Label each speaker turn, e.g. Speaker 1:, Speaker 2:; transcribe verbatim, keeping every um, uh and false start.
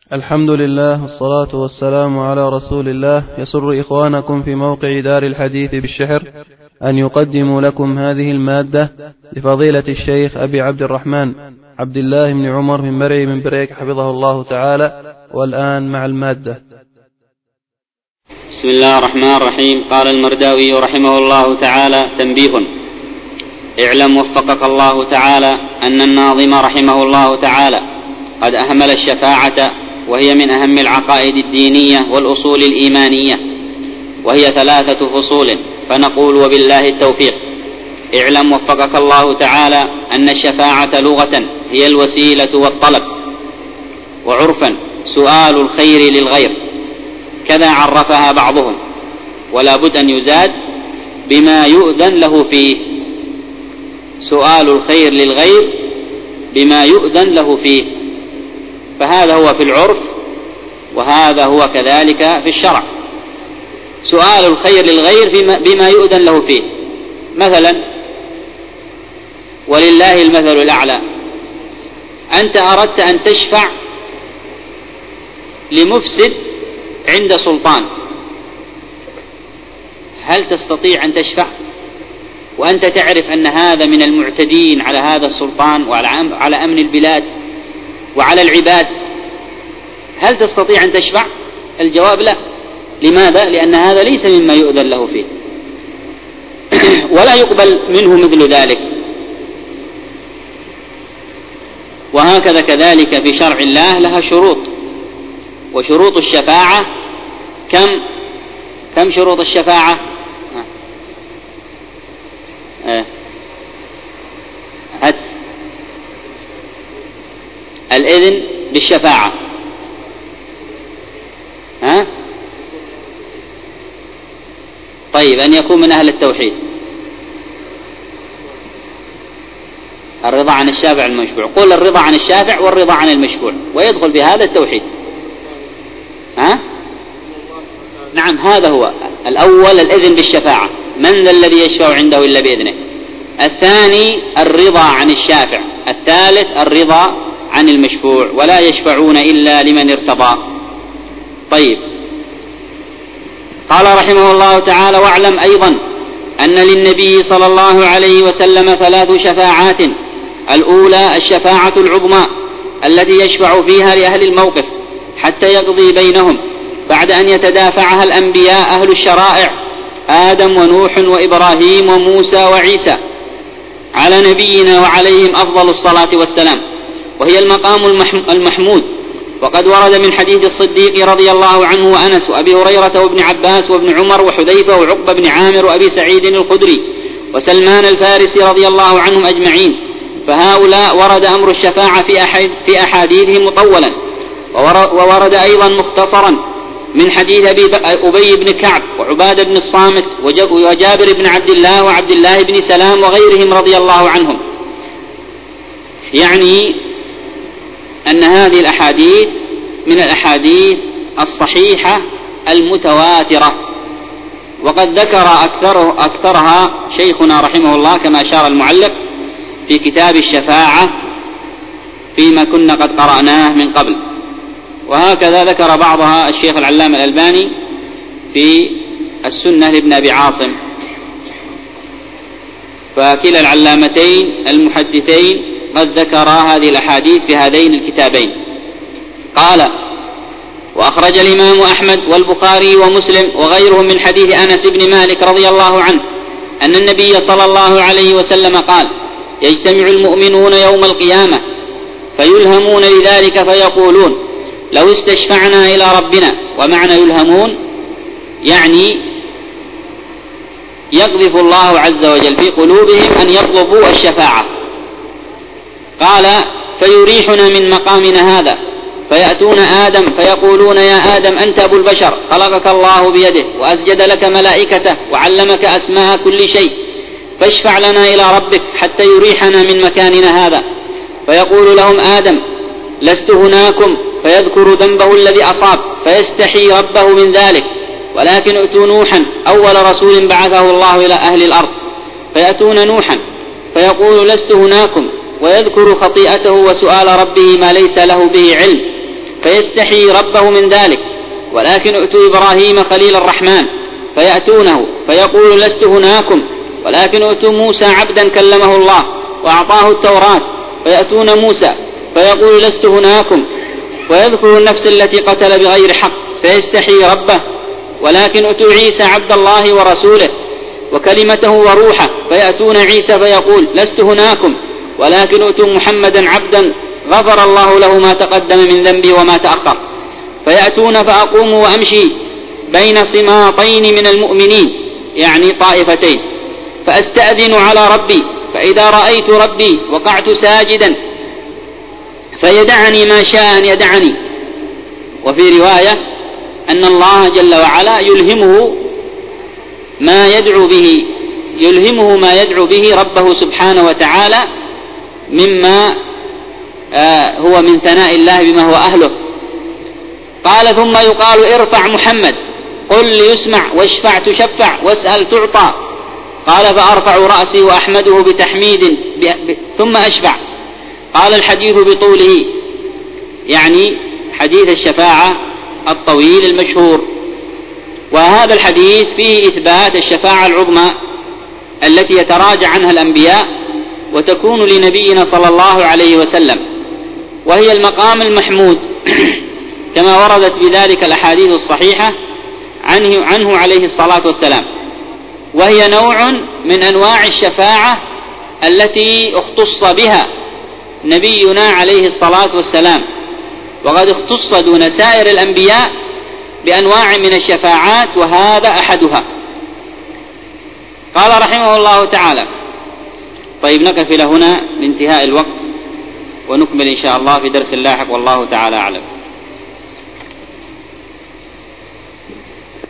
Speaker 1: الحمد لله والصلاة والسلام على رسول الله. يسر إخوانكم في موقع دار الحديث بالشحر أن يقدموا لكم هذه المادة لفضيلة الشيخ أبي عبد الرحمن عبد الله بن عمر بن مرعي من بريك حفظه الله تعالى. والآن مع المادة.
Speaker 2: بسم الله الرحمن الرحيم. قال المرداوي رحمه الله تعالى: تنبيه. اعلم وفقك الله تعالى أن الناظم رحمه الله تعالى قد أهمل الشفاعة، وهي من أهم العقائد الدينية والأصول الإيمانية، وهي ثلاثة فصول، فنقول وبالله التوفيق. اعلم وفقك الله تعالى أن الشفاعة لغة هي الوسيلة والطلب، وعرفا سؤال الخير للغير، كذا عرفها بعضهم، ولا بد أن يزاد بما يؤذن له فيه. سؤال الخير للغير بما يؤذن له فيه، فهذا هو في العرف، وهذا هو كذلك في الشرع. سؤال الخير للغير بما يؤذن له فيه. مثلا، ولله المثل الأعلى، أنت أردت أن تشفع لمفسد عند سلطان، هل تستطيع أن تشفع وأنت تعرف أن هذا من المعتدين على هذا السلطان وعلى أمن البلاد وعلى العباد؟ هل تستطيع أن تشفع؟ الجواب لا. لماذا؟ لأن هذا ليس مما يؤذن له فيه، ولا يقبل منه مثل ذلك. وهكذا كذلك في شرع الله لها شروط، وشروط الشفاعة كم كم شروط الشفاعة؟ هات الإذن بالشفاعة، ها؟ طيب، أن يكون من أهل التوحيد، الرضا عن الشافع المشفوع. قول الرضا عن الشافع والرضا عن المشفوع، ويدخل في هذا التوحيد. ها؟ نعم، هذا هو الأول، الإذن بالشفاعة، من ذا الذي يشفع عنده إلا بإذنه. الثاني الرضا عن الشافع. الثالث الرضا عن المشفوع، ولا يشفعون إلا لمن ارتضى. طيب، قال رحمه الله تعالى: واعلم أيضا أن للنبي صلى الله عليه وسلم ثلاث شفاعات. الأولى الشفاعة العظمى التي يشفع فيها لأهل الموقف حتى يقضي بينهم بعد أن يتدافعها الأنبياء أهل الشرائع، آدم ونوح وإبراهيم وموسى وعيسى، على نبينا وعليهم أفضل الصلاة والسلام، وهي المقام المحمود. وقد ورد من حديث الصديق رضي الله عنه وأنس وأبي هريرة وابن عباس وابن عمر وحذيفة وعقبة بن عامر وأبي سعيد الخدري وسلمان الفارسي رضي الله عنهم أجمعين، فهؤلاء ورد أمر الشفاعة في أحاديثهم مطولا، وورد أيضا مختصرا من حديث أبي بن كعب وعبادة بن الصامت وجابر بن عبد الله وعبد الله بن سلام وغيرهم رضي الله عنهم. يعني أن هذه الأحاديث من الأحاديث الصحيحة المتواترة، وقد ذكر أكثر أكثرها شيخنا رحمه الله كما أشار المعلق في كتاب الشفاعة فيما كنا قد قرأناه من قبل. وهكذا ذكر بعضها الشيخ العلامة الألباني في السنة لابن أبي عاصم. فكلا العلامتين المحدثين قد ذكر هذه الأحاديث في هذين الكتابين. قال: وأخرج الإمام أحمد والبخاري ومسلم وغيرهم من حديث أنس بن مالك رضي الله عنه أن النبي صلى الله عليه وسلم قال: يجتمع المؤمنون يوم القيامة فيلهمون لذلك فيقولون: لو استشفعنا إلى ربنا. ومعنى يلهمون يعني يقذف الله عز وجل في قلوبهم أن يطلبوا الشفاعة. قال: فيريحنا من مقامنا هذا، فيأتون آدم فيقولون: يا آدم أنت أبو البشر، خلقك الله بيده وأسجد لك ملائكته وعلمك أسماء كل شيء، فاشفع لنا إلى ربك حتى يريحنا من مكاننا هذا. فيقول لهم آدم: لست هناكم، فيذكر ذنبه الذي أصاب فيستحي ربه من ذلك، ولكن ائتوا نوحا أول رسول بعثه الله إلى أهل الأرض، فيأتون نوحا فيقول: لست هناكم، ويذكر خطيئته وسؤال ربه ما ليس له به علم، فيستحي ربه من ذلك. ولكن ائتوا إبراهيم خليل الرحمن فيأتونه فيقول لست هناكم. ولكن ائتوا موسى عبدا كلمه الله وأعطاه التوراة فيأتون موسى فيقول لست هناكم، ويذكر النفس التي قتل بغير حق فيستحي ربه. ولكن ائتوا عيسى عبد الله ورسوله وكلمته وروحه فيأتون عيسى فيقول لست هناكم. ولكن ائتوا محمدا عبدا غفر الله له ما تقدم من ذنبي وما تأخر فيأتون فأقوم وأمشي بين صماطين من المؤمنين، يعني طائفتين، فأستأذن على ربي، فإذا رأيت ربي وقعت ساجدا فيدعني ما شاء أن يدعني. وفي رواية أن الله جل وعلا يلهمه ما يدعو به يلهمه ما يدعو به ربه سبحانه وتعالى مما آه هو من ثناء الله بما هو أهله. قال ثم يقال ارفع محمد، قل ليسمع، واشفع تشفع، واسأل تعطى. قال فأرفع رأسي وأحمده بتحميد ثم أشفع. قال الحديث بطوله، يعني حديث الشفاعة الطويل المشهور. وهذا الحديث فيه إثبات الشفاعة العظمى التي يتراجع عنها الأنبياء وتكون لنبينا صلى الله عليه وسلم، وهي المقام المحمود كما وردت بذلك الأحاديث الصحيحة عنه, عنه عليه الصلاة والسلام. وهي نوع من أنواع الشفاعة التي اختص بها نبينا عليه الصلاة والسلام، وقد اختص دون سائر الأنبياء بأنواع من الشفاعات، وهذا أحدها. قال رحمه الله تعالى. طيب نقف إلى هنا لانتهاء الوقت، ونكمل إن شاء الله في درس لاحق، والله تعالى أعلم.